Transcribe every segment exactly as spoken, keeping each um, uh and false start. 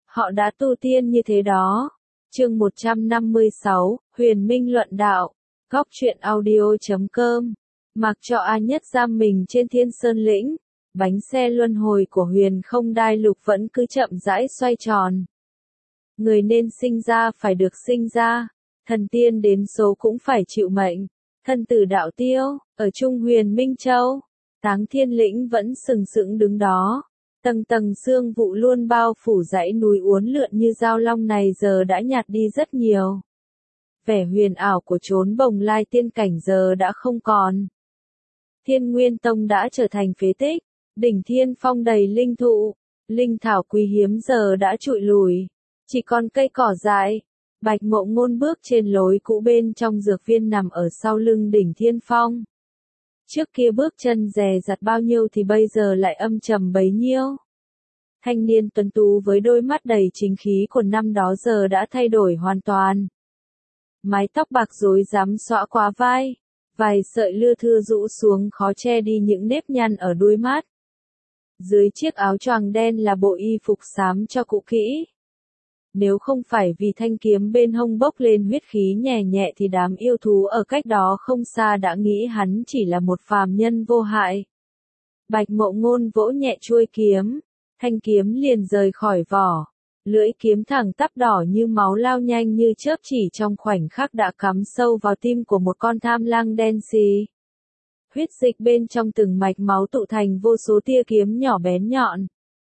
Họ đã tu tiên như thế đó. Chương một trăm năm mươi sáu, Huyền Minh luận đạo. Góc truyện audio chấm com. Mặc cho A Nhất giam mình trên Thiên Sơn Lĩnh, bánh xe luân hồi của Huyền Không Đai Lục vẫn cứ chậm rãi xoay tròn. Người nên sinh ra phải được sinh ra, thần tiên đến số cũng phải chịu mệnh. Thân tử đạo tiêu, ở Trung Huyền Minh Châu, Táng Thiên Lĩnh vẫn sừng sững đứng đó. Tầng tầng sương vụ luôn bao phủ dãy núi uốn lượn như dao long này giờ đã nhạt đi rất nhiều. Vẻ huyền ảo của chốn Bồng Lai tiên cảnh giờ đã không còn. Thiên Nguyên Tông đã trở thành phế tích, đỉnh Thiên Phong đầy linh thụ, linh thảo quý hiếm giờ đã trụi lùi, chỉ còn cây cỏ dại. Bạch Mộ Ngôn bước trên lối cũ bên trong dược viên nằm ở sau lưng đỉnh Thiên Phong. Trước kia bước chân dè dặt bao nhiêu thì bây giờ lại âm trầm bấy nhiêu. Thanh niên tuấn tú với đôi mắt đầy chính khí của năm đó giờ đã thay đổi hoàn toàn. Mái tóc bạc rối rắm xõa qua vai, vài sợi lưa thưa rũ xuống khó che đi những nếp nhăn ở đuôi mắt. Dưới chiếc áo choàng đen là bộ y phục xám cho cũ kỹ. Nếu không phải vì thanh kiếm bên hông bốc lên huyết khí nhẹ nhẹ thì đám yêu thú ở cách đó không xa đã nghĩ hắn chỉ là một phàm nhân vô hại. Bạch Mộ Ngôn vỗ nhẹ chuôi kiếm, thanh kiếm liền rời khỏi vỏ. Lưỡi kiếm thẳng tắp đỏ như máu lao nhanh như chớp chỉ trong khoảnh khắc đã cắm sâu vào tim của một con tham lang đen xì. Huyết dịch bên trong từng mạch máu tụ thành vô số tia kiếm nhỏ bén nhọn,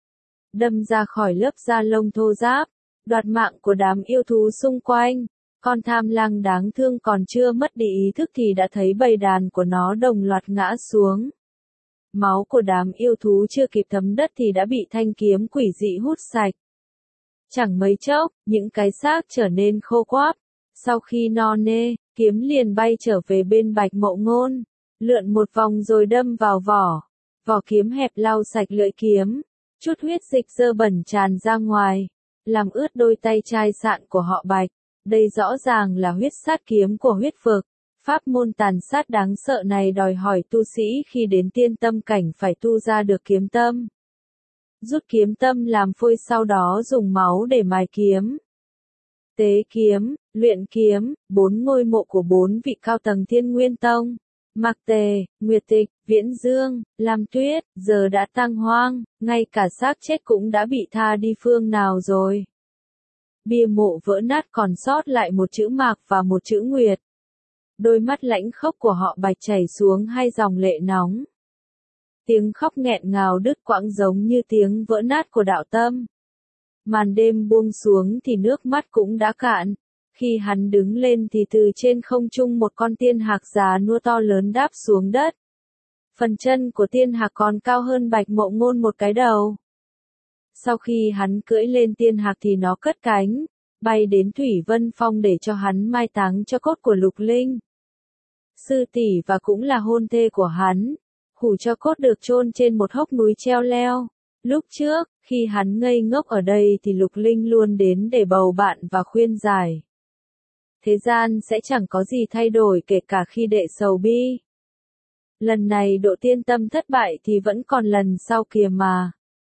đâm ra khỏi lớp da lông thô ráp, đoạt mạng của đám yêu thú xung quanh. Con tham lang đáng thương còn chưa mất đi ý thức thì đã thấy bầy đàn của nó đồng loạt ngã xuống. Máu của đám yêu thú chưa kịp thấm đất thì đã bị thanh kiếm quỷ dị hút sạch. Chẳng mấy chốc, những cái xác trở nên khô quáp. Sau khi no nê, kiếm liền bay trở về bên Bạch Mộ Ngôn, lượn một vòng rồi đâm vào vỏ. Vỏ kiếm hẹp lau sạch lưỡi kiếm, chút huyết dịch dơ bẩn tràn ra ngoài, làm ướt đôi tay chai sạn của họ Bạch. Đây rõ ràng là huyết sát kiếm của huyết vực. Pháp môn tàn sát đáng sợ này đòi hỏi tu sĩ khi đến tiên tâm cảnh phải tu ra được kiếm tâm. Rút kiếm tâm làm phôi sau đó dùng máu để mài kiếm. Tế kiếm, luyện kiếm, bốn ngôi mộ của bốn vị cao tầng Thiên Nguyên Tông, Mạc Tề, Nguyệt Tịch, Viễn Dương, Lam Tuyết, giờ đã tang hoang, ngay cả xác chết cũng đã bị tha đi phương nào rồi. Bia mộ vỡ nát còn sót lại một chữ Mạc và một chữ Nguyệt. Đôi mắt lãnh khốc của họ Bạch chảy xuống hai dòng lệ nóng. Tiếng khóc nghẹn ngào đứt quãng giống như tiếng vỡ nát của đạo tâm. Màn đêm buông xuống thì nước mắt cũng đã cạn. Khi hắn đứng lên thì từ trên không trung một con tiên hạc già nua to lớn đáp xuống đất. Phần chân của tiên hạc còn cao hơn Bạch Mộ Ngôn một cái đầu. Sau khi hắn cưỡi lên tiên hạc thì nó cất cánh, bay đến Thủy Vân Phong để cho hắn mai táng cho cốt của Lục Linh. Sư tỷ và cũng là hôn thê của hắn. Hủ cho cốt được chôn trên một hốc núi treo leo. Lúc trước, khi hắn ngây ngốc ở đây thì Lục Linh luôn đến để bầu bạn và khuyên giải. Thế gian sẽ chẳng có gì thay đổi kể cả khi đệ sầu bi. Lần này độ tiên tâm thất bại thì vẫn còn lần sau kìa mà.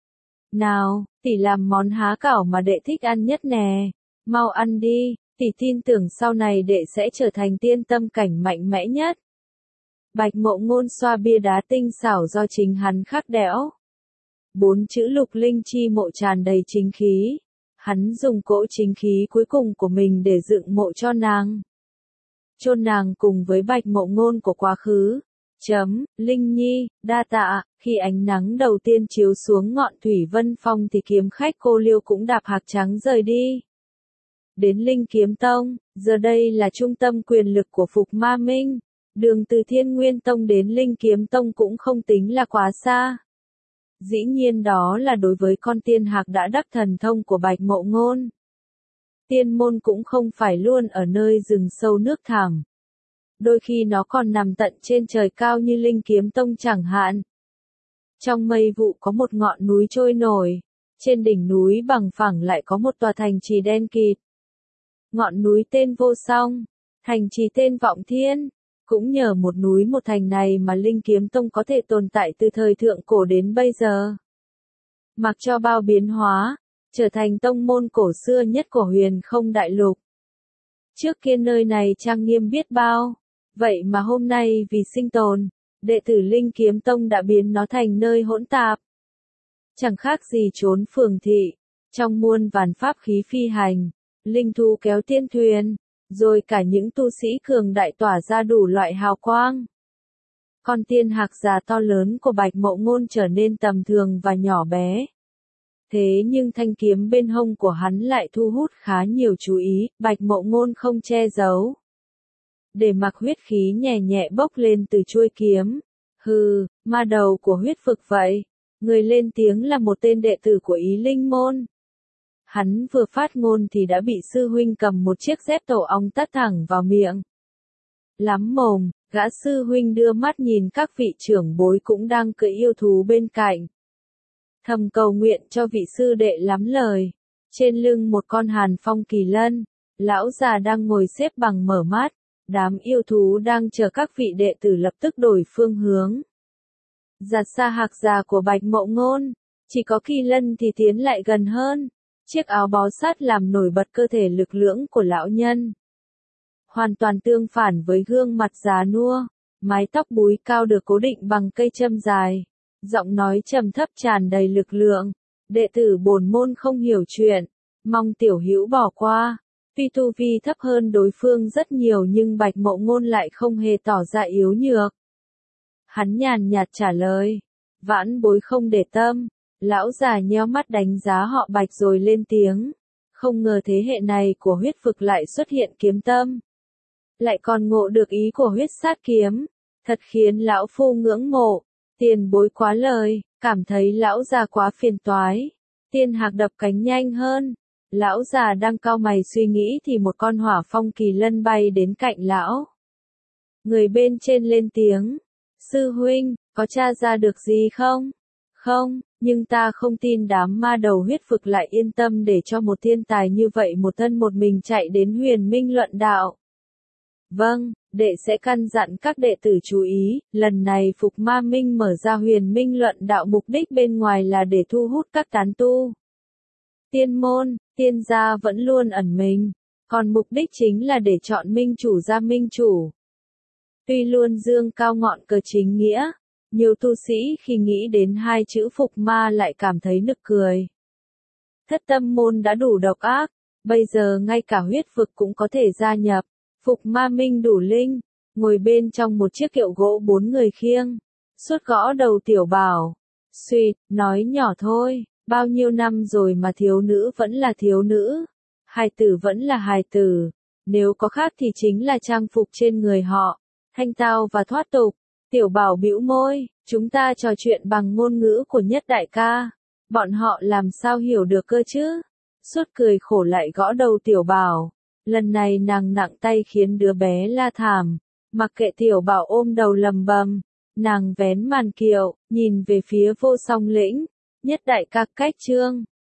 Nào, tỷ làm món há cảo mà đệ thích ăn nhất nè. Mau ăn đi, tỷ tin tưởng sau này đệ sẽ trở thành tiên tâm cảnh mạnh mẽ nhất. Bạch Mộ Ngôn xoa bia đá tinh xảo do chính hắn khắc đẽo. Bốn chữ Lục Linh chi mộ tràn đầy chính khí. Hắn dùng cỗ chính khí cuối cùng của mình để dựng mộ cho nàng. Chôn nàng cùng với Bạch Mộ Ngôn của quá khứ. Chấm, Linh Nhi, đa tạ. Khi ánh nắng đầu tiên chiếu xuống ngọn Thủy Vân Phong thì kiếm khách cô Liêu cũng đạp hạc trắng rời đi. Đến Linh Kiếm Tông, giờ đây là trung tâm quyền lực của Phục Ma Minh. Đường từ Thiên Nguyên Tông đến Linh Kiếm Tông cũng không tính là quá xa. Dĩ nhiên đó là đối với con tiên hạc đã đắc thần thông của Bạch Mộ Ngôn. Tiên môn cũng không phải luôn ở nơi rừng sâu nước thẳm. Đôi khi nó còn nằm tận trên trời cao như Linh Kiếm Tông chẳng hạn. Trong mây vụ có một ngọn núi trôi nổi. Trên đỉnh núi bằng phẳng lại có một tòa thành trì đen kịt. Ngọn núi tên Vô Song, thành trì tên Vọng Thiên. Cũng nhờ một núi một thành này mà Linh Kiếm Tông có thể tồn tại từ thời thượng cổ đến bây giờ. Mặc cho bao biến hóa, trở thành tông môn cổ xưa nhất của Huyền Không Đại Lục. Trước kia nơi này trang nghiêm biết bao, vậy mà hôm nay vì sinh tồn, đệ tử Linh Kiếm Tông đã biến nó thành nơi hỗn tạp. Chẳng khác gì trốn phường thị, trong muôn vàn pháp khí phi hành, linh thú kéo tiên thuyền, rồi cả những tu sĩ cường đại tỏa ra đủ loại hào quang. Con tiên hạc già to lớn của Bạch Mộ Ngôn trở nên tầm thường và nhỏ bé. Thế nhưng thanh kiếm bên hông của hắn lại thu hút khá nhiều chú ý, Bạch Mộ Ngôn không che giấu. Để mặc huyết khí nhẹ nhẹ bốc lên từ chuôi kiếm. Hừ, ma đầu của huyết vực vậy. Người lên tiếng là một tên đệ tử của Ý Linh Môn. Hắn vừa phát ngôn thì đã bị sư huynh cầm một chiếc dép tổ ong tát thẳng vào miệng. Lắm mồm, gã sư huynh đưa mắt nhìn các vị trưởng bối cũng đang cưỡi yêu thú bên cạnh. Thầm cầu nguyện cho vị sư đệ lắm lời. Trên lưng một con hàn phong kỳ lân, lão già đang ngồi xếp bằng mở mắt. Đám yêu thú đang chờ các vị đệ tử lập tức đổi phương hướng. Giạt xa hạc già của Bạch Mộ Ngôn, chỉ có kỳ lân thì tiến lại gần hơn. Chiếc áo bó sát làm nổi bật cơ thể lực lưỡng của lão nhân. Hoàn toàn tương phản với gương mặt già nua, mái tóc búi cao được cố định bằng cây châm dài. Giọng nói trầm thấp tràn đầy lực lượng. Đệ tử bổn môn không hiểu chuyện, mong tiểu hữu bỏ qua. Tuy tu vi thấp hơn đối phương rất nhiều nhưng Bạch Mộ Ngôn lại không hề tỏ ra yếu nhược. Hắn nhàn nhạt trả lời, vãn bối không để tâm. Lão già nheo mắt đánh giá họ Bạch rồi lên tiếng. Không ngờ thế hệ này của huyết vực lại xuất hiện kiếm tâm. Lại còn ngộ được ý của huyết sát kiếm. Thật khiến lão phu ngưỡng mộ. Tiền bối quá lời, cảm thấy lão già quá phiền toái. Tiên hạc đập cánh nhanh hơn. Lão già đang cau mày suy nghĩ thì một con hỏa phong kỳ lân bay đến cạnh lão. Người bên trên lên tiếng. Sư huynh, có tra ra được gì không? Không, nhưng ta không tin đám ma đầu huyết vực lại yên tâm để cho một thiên tài như vậy một thân một mình chạy đến Huyền Minh luận đạo. Vâng, đệ sẽ căn dặn các đệ tử chú ý, lần này Phục Ma Minh mở ra Huyền Minh luận đạo mục đích bên ngoài là để thu hút các tán tu. Tiên môn, tiên gia vẫn luôn ẩn mình, còn mục đích chính là để chọn minh chủ ra minh chủ. Tuy luôn dương cao ngọn cờ chính nghĩa, nhiều tu sĩ khi nghĩ đến hai chữ Phục Ma lại cảm thấy nực cười. Thất tâm môn đã đủ độc ác, bây giờ ngay cả huyết vực cũng có thể gia nhập. Phục Ma Minh đủ linh, ngồi bên trong một chiếc kiệu gỗ bốn người khiêng, suốt gõ đầu Tiểu Bảo. Suýt, nói nhỏ thôi, bao nhiêu năm rồi mà thiếu nữ vẫn là thiếu nữ, hài tử vẫn là hài tử, nếu có khác thì chính là trang phục trên người họ, thanh tao và thoát tục. Tiểu Bảo bĩu môi, chúng ta trò chuyện bằng ngôn ngữ của Nhất đại ca, bọn họ làm sao hiểu được cơ chứ? Suốt cười khổ lại gõ đầu Tiểu Bảo. Lần này nàng nặng tay khiến đứa bé la thảm, mặc kệ Tiểu Bảo ôm đầu lầm bầm, nàng vén màn kiệu, nhìn về phía Vô Song Lĩnh, Nhất đại ca cách trương.